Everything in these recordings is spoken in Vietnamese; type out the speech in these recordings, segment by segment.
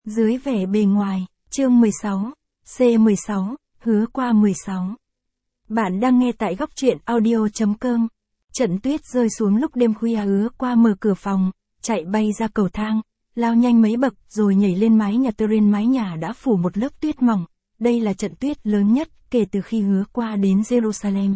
Dưới vẻ bề ngoài, chương 16, C16, hứa qua 16. Bạn đang nghe tại góc truyện audio.com. Trận tuyết rơi xuống lúc đêm khuya, hứa qua mở cửa phòng, chạy bay ra cầu thang, lao nhanh mấy bậc rồi nhảy lên mái nhà. Trên mái nhà đã phủ một lớp tuyết mỏng. Đây là trận tuyết lớn nhất kể từ khi hứa qua đến Jerusalem.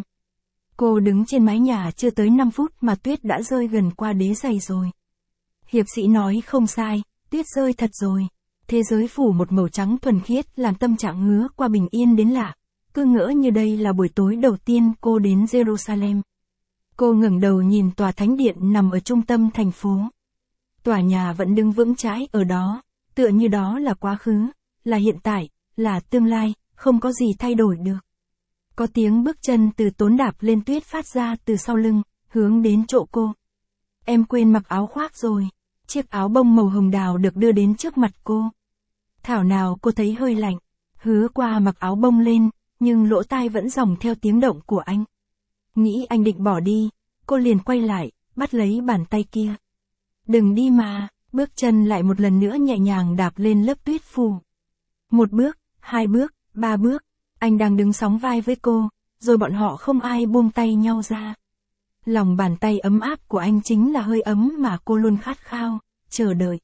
Cô đứng trên mái nhà chưa tới 5 phút mà tuyết đã rơi gần qua đế giày rồi. Hiệp sĩ nói không sai, tuyết rơi thật rồi. Thế giới phủ một màu trắng thuần khiết làm tâm trạng hứa qua bình yên đến lạ. Cứ ngỡ như đây là buổi tối đầu tiên cô đến Jerusalem. Cô ngẩng đầu nhìn tòa thánh điện nằm ở trung tâm thành phố. Tòa nhà vẫn đứng vững chãi ở đó, tựa như đó là quá khứ, là hiện tại, là tương lai, không có gì thay đổi được. Có tiếng bước chân từ tốn đạp lên tuyết phát ra từ sau lưng, hướng đến chỗ cô. Em quên mặc áo khoác rồi. Chiếc áo bông màu hồng đào được đưa đến trước mặt cô. Thảo nào cô thấy hơi lạnh. Hứa qua mặc áo bông lên, nhưng lỗ tai vẫn dòng theo tiếng động của anh. Nghĩ anh định bỏ đi, cô liền quay lại, bắt lấy bàn tay kia. Đừng đi mà, bước chân lại một lần nữa nhẹ nhàng đạp lên lớp tuyết phủ. Một bước, hai bước, ba bước, anh đang đứng sóng vai với cô, rồi bọn họ không ai buông tay nhau ra. Lòng bàn tay ấm áp của anh chính là hơi ấm mà cô luôn khát khao, chờ đợi.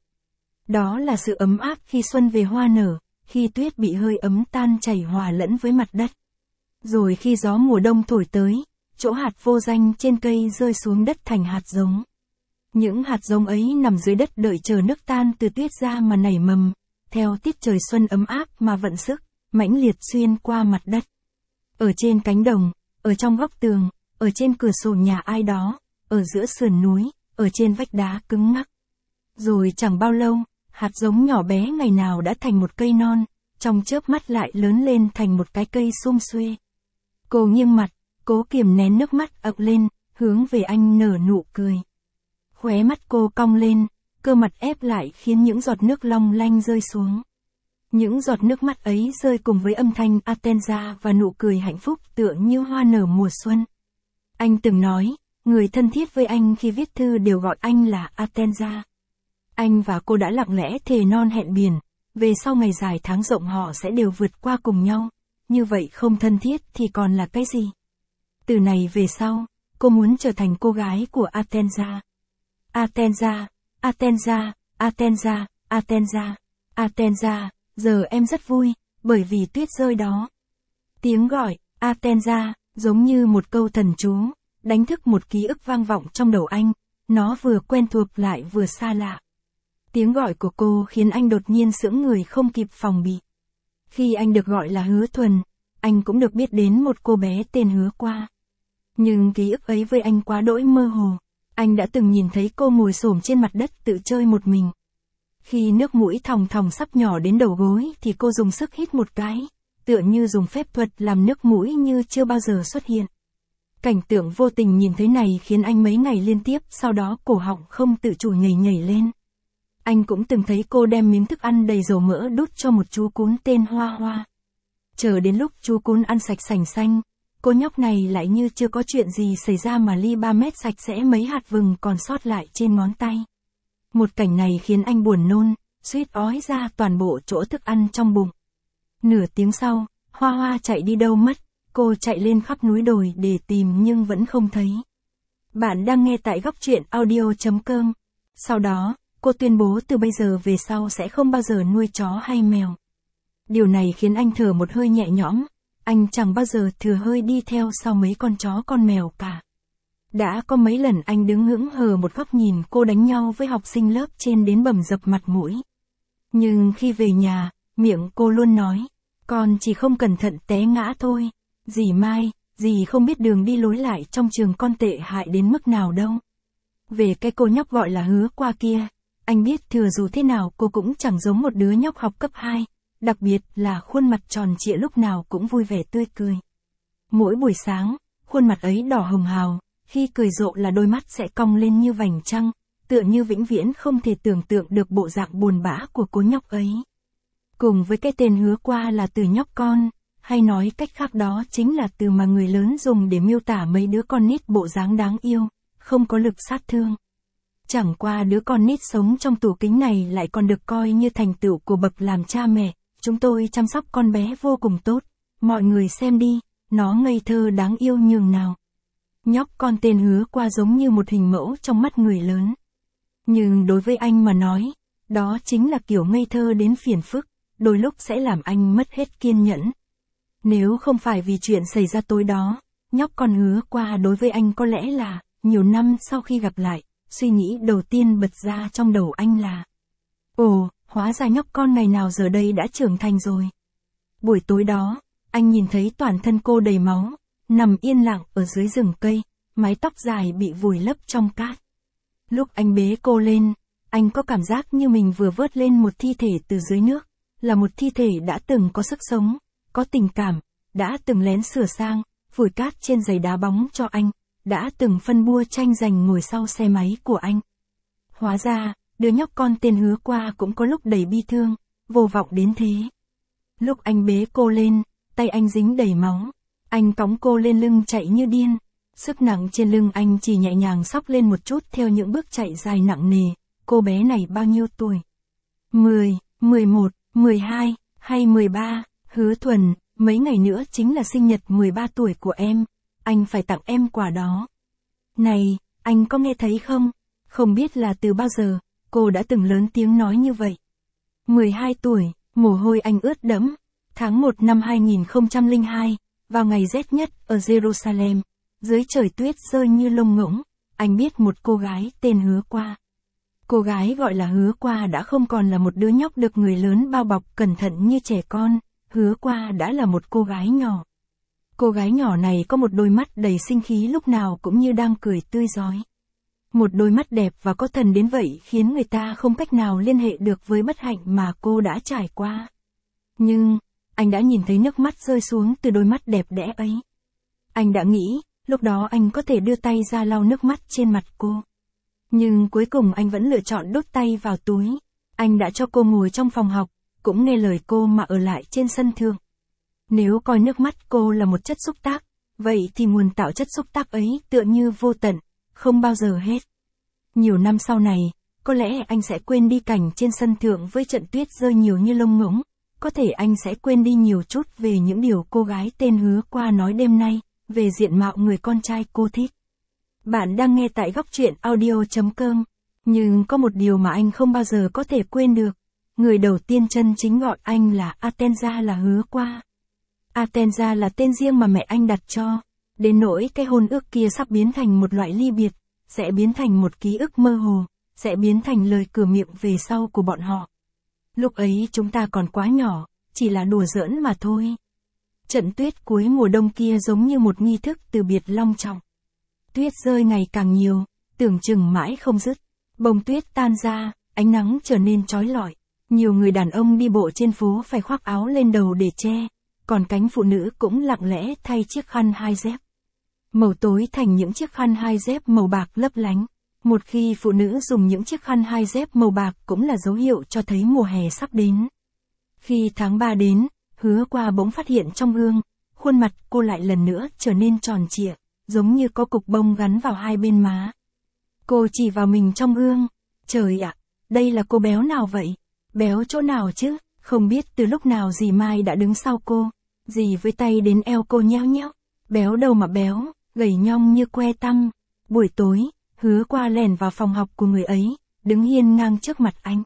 Đó là sự ấm áp khi xuân về hoa nở, khi tuyết bị hơi ấm tan chảy hòa lẫn với mặt đất. Rồi khi gió mùa đông thổi tới, chỗ hạt vô danh trên cây rơi xuống đất thành hạt giống. Những hạt giống ấy nằm dưới đất đợi chờ nước tan từ tuyết ra mà nảy mầm, theo tiết trời xuân ấm áp mà vận sức, mãnh liệt xuyên qua mặt đất. Ở trên cánh đồng, ở trong góc tường, ở trên cửa sổ nhà ai đó, ở giữa sườn núi, ở trên vách đá cứng ngắc. Rồi chẳng bao lâu, hạt giống nhỏ bé ngày nào đã thành một cây non, trong chớp mắt lại lớn lên thành một cái cây sum xuê. Cô nghiêng mặt, cố kiềm nén nước mắt ập lên, hướng về anh nở nụ cười. Khóe mắt cô cong lên, cơ mặt ép lại khiến những giọt nước long lanh rơi xuống. Những giọt nước mắt ấy rơi cùng với âm thanh Atenza và nụ cười hạnh phúc tựa như hoa nở mùa xuân. Anh từng nói, người thân thiết với anh khi viết thư đều gọi anh là Atenza. Anh và cô đã lặng lẽ thề non hẹn biển, về sau ngày dài tháng rộng họ sẽ đều vượt qua cùng nhau. Như vậy không thân thiết thì còn là cái gì? Từ này về sau, cô muốn trở thành cô gái của Atenza. Atenza, Atenza, Atenza, Atenza, Atenza, giờ em rất vui, bởi vì tuyết rơi đó. Tiếng gọi, Atenza, giống như một câu thần chú, đánh thức một ký ức vang vọng trong đầu anh, nó vừa quen thuộc lại vừa xa lạ. Tiếng gọi của cô khiến anh đột nhiên sững người không kịp phòng bị. Khi anh được gọi là Hứa Thuần, anh cũng được biết đến một cô bé tên Hứa Qua. Nhưng ký ức ấy với anh quá đỗi mơ hồ, anh đã từng nhìn thấy cô ngồi xổm trên mặt đất tự chơi một mình. Khi nước mũi thòng thòng sắp nhỏ đến đầu gối thì cô dùng sức hít một cái, tựa như dùng phép thuật làm nước mũi như chưa bao giờ xuất hiện. Cảnh tượng vô tình nhìn thấy này khiến anh mấy ngày liên tiếp sau đó cổ họng không tự chủ nhảy nhảy lên. Anh cũng từng thấy cô đem miếng thức ăn đầy dầu mỡ đút cho một chú cún tên Hoa Hoa. Chờ đến lúc chú cún ăn sạch sành xanh, cô nhóc này lại như chưa có chuyện gì xảy ra mà ly 3 mét sạch sẽ mấy hạt vừng còn sót lại trên ngón tay. Một cảnh này khiến anh buồn nôn, suýt ói ra toàn bộ chỗ thức ăn trong bụng. Nửa tiếng sau, Hoa Hoa chạy đi đâu mất, cô chạy lên khắp núi đồi để tìm nhưng vẫn không thấy. Bạn đang nghe tại góc truyện audio.com. Sau đó, cô tuyên bố từ bây giờ về sau sẽ không bao giờ nuôi chó hay mèo. Điều này khiến anh thở một hơi nhẹ nhõm, anh chẳng bao giờ thừa hơi đi theo sau mấy con chó con mèo cả. Đã có mấy lần anh đứng hững hờ một góc nhìn cô đánh nhau với học sinh lớp trên đến bầm dập mặt mũi. Nhưng khi về nhà, miệng cô luôn nói, con chỉ không cẩn thận té ngã thôi, dì Mai, dì không biết đường đi lối lại trong trường con tệ hại đến mức nào đâu. Về cái cô nhóc gọi là Hứa Qua kia, anh biết thừa dù thế nào cô cũng chẳng giống một đứa nhóc học cấp 2, đặc biệt là khuôn mặt tròn trịa lúc nào cũng vui vẻ tươi cười. Mỗi buổi sáng, khuôn mặt ấy đỏ hồng hào, khi cười rộ là đôi mắt sẽ cong lên như vành trăng, tựa như vĩnh viễn không thể tưởng tượng được bộ dạng buồn bã của cô nhóc ấy. Cùng với cái tên Hứa Qua là từ nhóc con, hay nói cách khác đó chính là từ mà người lớn dùng để miêu tả mấy đứa con nít bộ dáng đáng yêu, không có lực sát thương. Chẳng qua đứa con nít sống trong tủ kính này lại còn được coi như thành tựu của bậc làm cha mẹ, chúng tôi chăm sóc con bé vô cùng tốt, mọi người xem đi, nó ngây thơ đáng yêu nhường nào. Nhóc con tên Hứa Qua giống như một hình mẫu trong mắt người lớn. Nhưng đối với anh mà nói, đó chính là kiểu ngây thơ đến phiền phức, đôi lúc sẽ làm anh mất hết kiên nhẫn. Nếu không phải vì chuyện xảy ra tối đó, nhóc con Hứa Qua đối với anh có lẽ là, nhiều năm sau khi gặp lại, suy nghĩ đầu tiên bật ra trong đầu anh là: ồ, hóa ra nhóc con này nào giờ đây đã trưởng thành rồi. Buổi tối đó, anh nhìn thấy toàn thân cô đầy máu, nằm yên lặng ở dưới rừng cây, mái tóc dài bị vùi lấp trong cát. Lúc anh bế cô lên, anh có cảm giác như mình vừa vớt lên một thi thể từ dưới nước, là một thi thể đã từng có sức sống, có tình cảm, đã từng lén sửa sang, phủi cát trên giày đá bóng cho anh, đã từng phân bua tranh giành ngồi sau xe máy của anh. Hóa ra, đứa nhóc con tên Hứa Qua cũng có lúc đầy bi thương, vô vọng đến thế. Lúc anh bế cô lên, tay anh dính đầy máu, anh cõng cô lên lưng chạy như điên. Sức nặng trên lưng anh chỉ nhẹ nhàng xóc lên một chút theo những bước chạy dài nặng nề. Cô bé này bao nhiêu tuổi? 10, 11, 12, hay 13, Hứa Thuần, mấy ngày nữa chính là sinh nhật 13 tuổi của em, anh phải tặng em quà đó. Này, anh có nghe thấy không? Không biết là từ bao giờ, cô đã từng lớn tiếng nói như vậy. 12 tuổi, mồ hôi anh ướt đẫm. Tháng 1 năm 2002, vào ngày rét nhất ở Jerusalem, dưới trời tuyết rơi như lông ngỗng, anh biết một cô gái tên Hứa Qua. Cô gái gọi là Hứa Qua đã không còn là một đứa nhóc được người lớn bao bọc cẩn thận như trẻ con, Hứa Qua đã là một cô gái nhỏ. Cô gái nhỏ này có một đôi mắt đầy sinh khí lúc nào cũng như đang cười tươi rói. Một đôi mắt đẹp và có thần đến vậy khiến người ta không cách nào liên hệ được với bất hạnh mà cô đã trải qua. Nhưng, anh đã nhìn thấy nước mắt rơi xuống từ đôi mắt đẹp đẽ ấy. Anh đã nghĩ, lúc đó anh có thể đưa tay ra lau nước mắt trên mặt cô. Nhưng cuối cùng anh vẫn lựa chọn đút tay vào túi. Anh đã cho cô ngồi trong phòng học, cũng nghe lời cô mà ở lại trên sân thượng. Nếu coi nước mắt cô là một chất xúc tác, vậy thì nguồn tạo chất xúc tác ấy tựa như vô tận, không bao giờ hết. Nhiều năm sau này, có lẽ anh sẽ quên đi cảnh trên sân thượng với trận tuyết rơi nhiều như lông ngỗng. Có thể anh sẽ quên đi nhiều chút về những điều cô gái tên Hứa Qua nói đêm nay, về diện mạo người con trai cô thích. Bạn đang nghe tại góc truyện audio.com. Nhưng có một điều mà anh không bao giờ có thể quên được. Người đầu tiên chân chính gọi anh là Atenza là Hứa Qua. Atenza là tên riêng mà mẹ anh đặt cho. Đến nỗi cái hôn ước kia sắp biến thành một loại ly biệt, sẽ biến thành một ký ức mơ hồ, sẽ biến thành lời cửa miệng về sau của bọn họ. Lúc ấy chúng ta còn quá nhỏ, chỉ là đùa giỡn mà thôi. Trận tuyết cuối mùa đông kia giống như một nghi thức từ biệt long trọng. Tuyết rơi ngày càng nhiều, tưởng chừng mãi không dứt. Bông tuyết tan ra, ánh nắng trở nên chói lọi. Nhiều người đàn ông đi bộ trên phố phải khoác áo lên đầu để che, còn cánh phụ nữ cũng lặng lẽ thay chiếc khăn hai dép. Màu tối thành những chiếc khăn hai dép màu bạc lấp lánh. Một khi phụ nữ dùng những chiếc khăn hai dép màu bạc cũng là dấu hiệu cho thấy mùa hè sắp đến. Khi tháng 3 đến, Hứa Qua bỗng phát hiện trong gương, khuôn mặt cô lại lần nữa trở nên tròn trịa, giống như có cục bông gắn vào hai bên má. Cô chỉ vào mình trong gương. Trời ạ, đây là cô béo nào vậy? Béo chỗ nào chứ? Không biết từ lúc nào dì Mai đã đứng sau cô. Dì với tay đến eo cô nheo nheo. Béo đâu mà béo, gầy nhong như que tăm. Buổi tối, Hứa Qua lèn vào phòng học của người ấy, đứng hiên ngang trước mặt anh.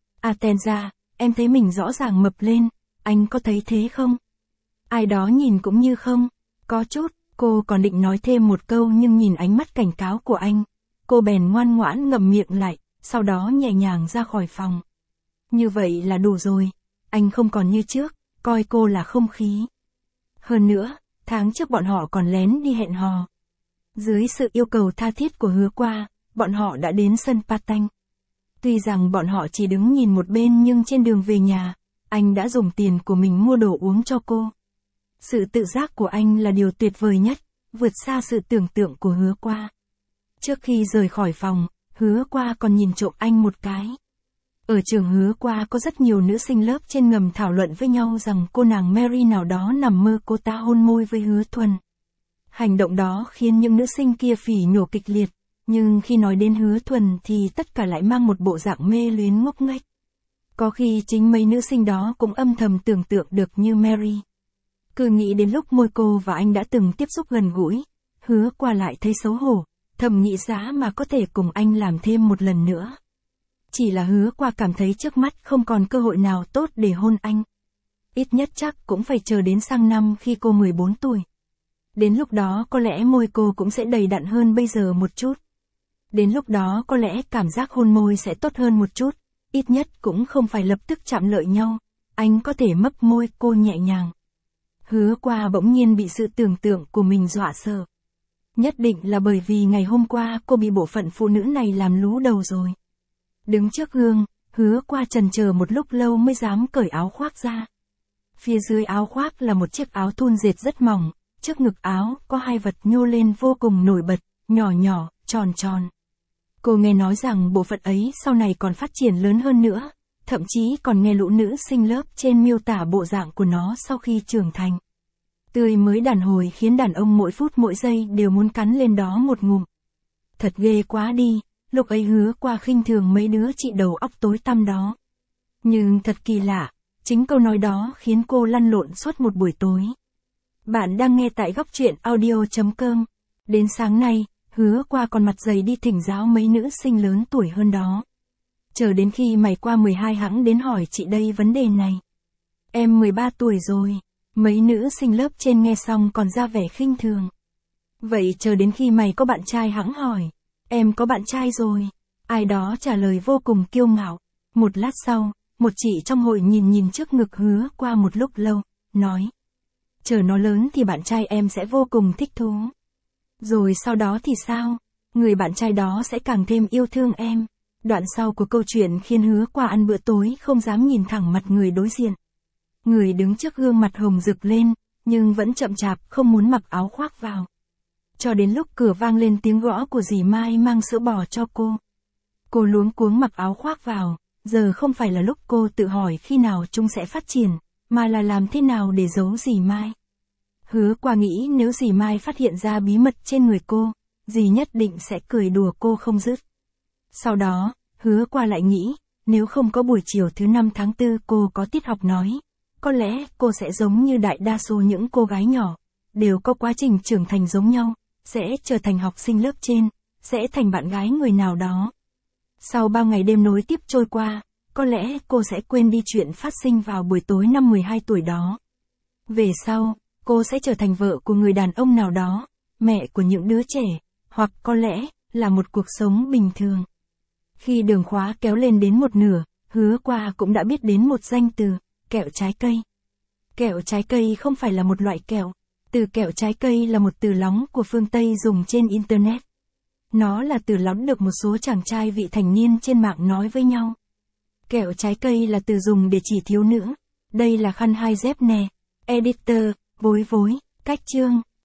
Atenza, em thấy mình rõ ràng mập lên, anh có thấy thế không? Ai đó nhìn cũng như không? Có chút, cô còn định nói thêm một câu nhưng nhìn ánh mắt cảnh cáo của anh. Cô bèn ngoan ngoãn ngậm miệng lại, sau đó nhẹ nhàng ra khỏi phòng. Như vậy là đủ rồi, anh không còn như trước, coi cô là không khí. Hơn nữa, tháng trước bọn họ còn lén đi hẹn hò. Dưới sự yêu cầu tha thiết của Hứa Qua, bọn họ đã đến sân Patanh. Tuy rằng bọn họ chỉ đứng nhìn một bên nhưng trên đường về nhà, anh đã dùng tiền của mình mua đồ uống cho cô. Sự tự giác của anh là điều tuyệt vời nhất, vượt xa sự tưởng tượng của Hứa Qua. Trước khi rời khỏi phòng, Hứa Qua còn nhìn trộm anh một cái. Ở trường Hứa Qua có rất nhiều nữ sinh lớp trên ngầm thảo luận với nhau rằng cô nàng Mary nào đó nằm mơ cô ta hôn môi với Hứa Thuần. Hành động đó khiến những nữ sinh kia phỉ nhổ kịch liệt, Nhưng khi nói đến Hứa Thuần thì tất cả lại mang một bộ dạng mê luyến ngốc nghếch. Có khi chính mấy nữ sinh đó cũng âm thầm tưởng tượng được như Mary. Cứ nghĩ đến lúc môi cô và anh đã từng tiếp xúc gần gũi, Hứa Qua lại thấy xấu hổ, thầm nghĩ giá mà có thể cùng anh làm thêm một lần nữa. Chỉ là Hứa Qua cảm thấy trước mắt không còn cơ hội nào tốt để hôn anh. Ít nhất chắc cũng phải chờ đến sang năm khi cô 14 tuổi. Đến lúc đó có lẽ môi cô cũng sẽ đầy đặn hơn bây giờ một chút. Đến lúc đó có lẽ cảm giác hôn môi sẽ tốt hơn một chút, ít nhất cũng không phải lập tức chạm lợi nhau, anh có thể mấp môi cô nhẹ nhàng. Hứa Qua bỗng nhiên bị sự tưởng tượng của mình dọa sợ. Nhất định là bởi vì ngày hôm qua cô bị bộ phận phụ nữ này làm lú đầu rồi. Đứng trước gương, Hứa Qua chần chờ một lúc lâu mới dám cởi áo khoác ra. Phía dưới áo khoác là một chiếc áo thun dệt rất mỏng, trước ngực áo có hai vật nhô lên vô cùng nổi bật, nhỏ nhỏ, tròn tròn. Cô nghe nói rằng bộ phận ấy sau này còn phát triển lớn hơn nữa, thậm chí còn nghe lũ nữ sinh lớp trên miêu tả bộ dạng của nó sau khi trưởng thành. Tươi mới đàn hồi khiến đàn ông mỗi phút mỗi giây đều muốn cắn lên đó một ngụm. Thật ghê quá đi, lúc ấy Hứa Qua khinh thường mấy đứa chị đầu óc tối tăm đó. Nhưng thật kỳ lạ, chính câu nói đó khiến cô lăn lộn suốt một buổi tối. Bạn đang nghe tại Góc Truyện Audio.com. Đến sáng nay, Hứa Qua còn mặt dày đi thỉnh giáo mấy nữ sinh lớn tuổi hơn đó. Chờ đến khi mày qua 12 hẵng đến hỏi chị đây vấn đề này. Em 13 tuổi rồi. Mấy nữ sinh lớp trên nghe xong còn ra vẻ khinh thường. Vậy chờ đến khi mày có bạn trai hẵng hỏi. Em có bạn trai rồi. Ai đó trả lời vô cùng kiêu ngạo. Một lát sau, một chị trong hội nhìn trước ngực Hứa Qua một lúc lâu, nói. Chờ nó lớn thì bạn trai em sẽ vô cùng thích thú. Rồi sau đó thì sao? Người bạn trai đó sẽ càng thêm yêu thương em. Đoạn sau của câu chuyện khiến Hứa Qua ăn bữa tối không dám nhìn thẳng mặt người đối diện. Người đứng trước gương mặt hồng rực lên, nhưng vẫn chậm chạp không muốn mặc áo khoác vào. Cho đến lúc cửa vang lên tiếng gõ của dì Mai mang sữa bò cho cô. Cô luống cuống mặc áo khoác vào, giờ không phải là lúc cô tự hỏi khi nào chúng sẽ phát triển, mà là làm thế nào để giấu dì Mai. Hứa Qua nghĩ nếu dì Mai phát hiện ra bí mật trên người cô, dì nhất định sẽ cười đùa cô không dứt. Sau đó, Hứa Qua lại nghĩ, nếu không có buổi chiều thứ 5 tháng 4 cô có tiết học nói, có lẽ cô sẽ giống như đại đa số những cô gái nhỏ, đều có quá trình trưởng thành giống nhau, sẽ trở thành học sinh lớp trên, sẽ thành bạn gái người nào đó. Sau bao ngày đêm nối tiếp trôi qua, có lẽ cô sẽ quên đi chuyện phát sinh vào buổi tối năm 12 tuổi đó. Về sau, cô sẽ trở thành vợ của người đàn ông nào đó, mẹ của những đứa trẻ, hoặc có lẽ là một cuộc sống bình thường. Khi đường khóa kéo lên đến một nửa, Hứa Qua cũng đã biết đến một danh từ, kẹo trái cây. Kẹo trái cây không phải là một loại kẹo. Từ kẹo trái cây là một từ lóng của phương Tây dùng trên Internet. Nó là từ lóng được một số chàng trai vị thành niên trên mạng nói với nhau. Kẹo trái cây là từ dùng để chỉ thiếu nữ. Đây là khăn hai dép nè. Editor, vối, cách chương.